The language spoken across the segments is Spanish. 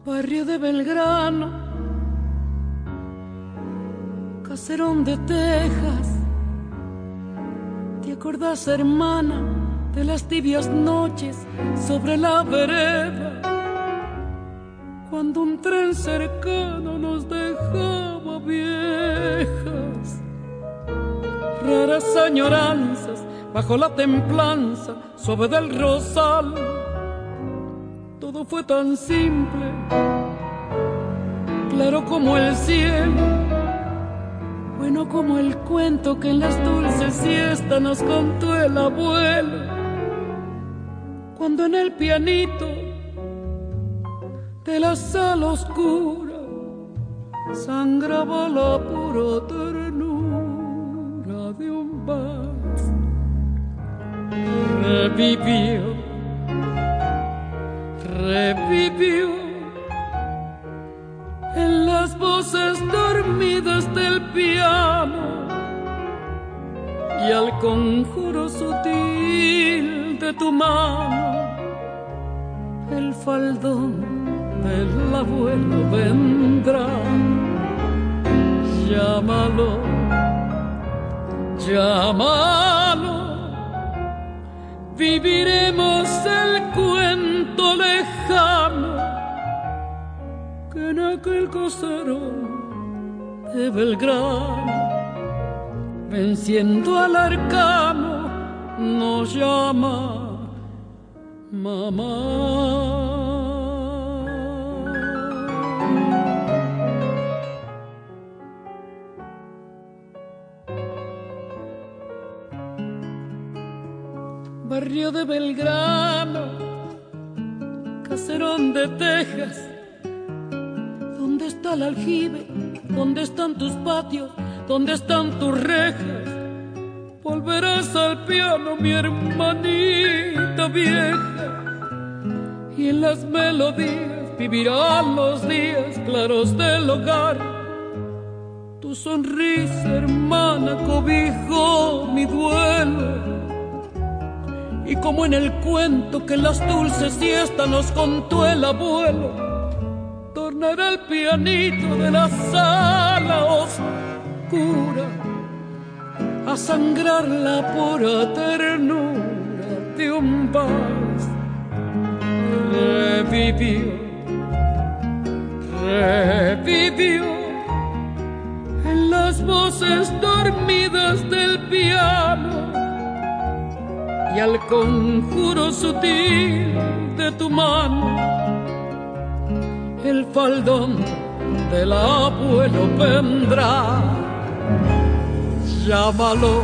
barrio de Belgrano, caserón de Texas. ¿Te acordás, hermana, de las tibias noches sobre la vereda? Cuando un tren cercano nos dejaba viejas. Raras añoranzas bajo la templanza suave del rosal. Todo fue tan simple, claro como el cielo, bueno como el cuento que en las dulces siestas nos contó el abuelo. Cuando en el pianito de la sala oscura sangraba la pura ternura de un vals. Revivió en las voces dormidas del piano y al conjuro sutil de tu mano. El faldón del abuelo vendrá. Llámalo, llámalo. Viviremos el cuento lejano que en aquel caserón de Belgrano, venciendo al arcano, nos llama mamá. Barrio de Belgrano, caserón de Texas. ¿Dónde está el aljibe? ¿Dónde están tus patios? ¿Dónde están tus rejas? Volverás al piano, mi hermanita vieja, y en las melodías vivirán los días claros del hogar. Tu sonrisa, hermana, cobijó mi duelo, y como en el cuento que en las dulces siestas nos contó el abuelo, tornará el pianito de la sala oscura a sangrar la pura ternura de un vals. Revivió en las voces dormidas del piano y al conjuro sutil de tu mano. El faldón del abuelo vendrá. Llámalo,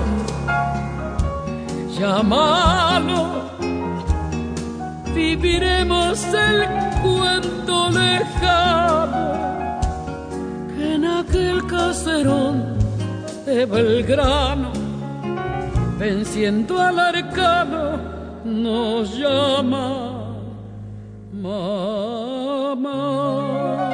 llámalo. Viviremos el cuento lejano que en aquel caserón de Belgrano, venciendo al arcano, nos llama mamá.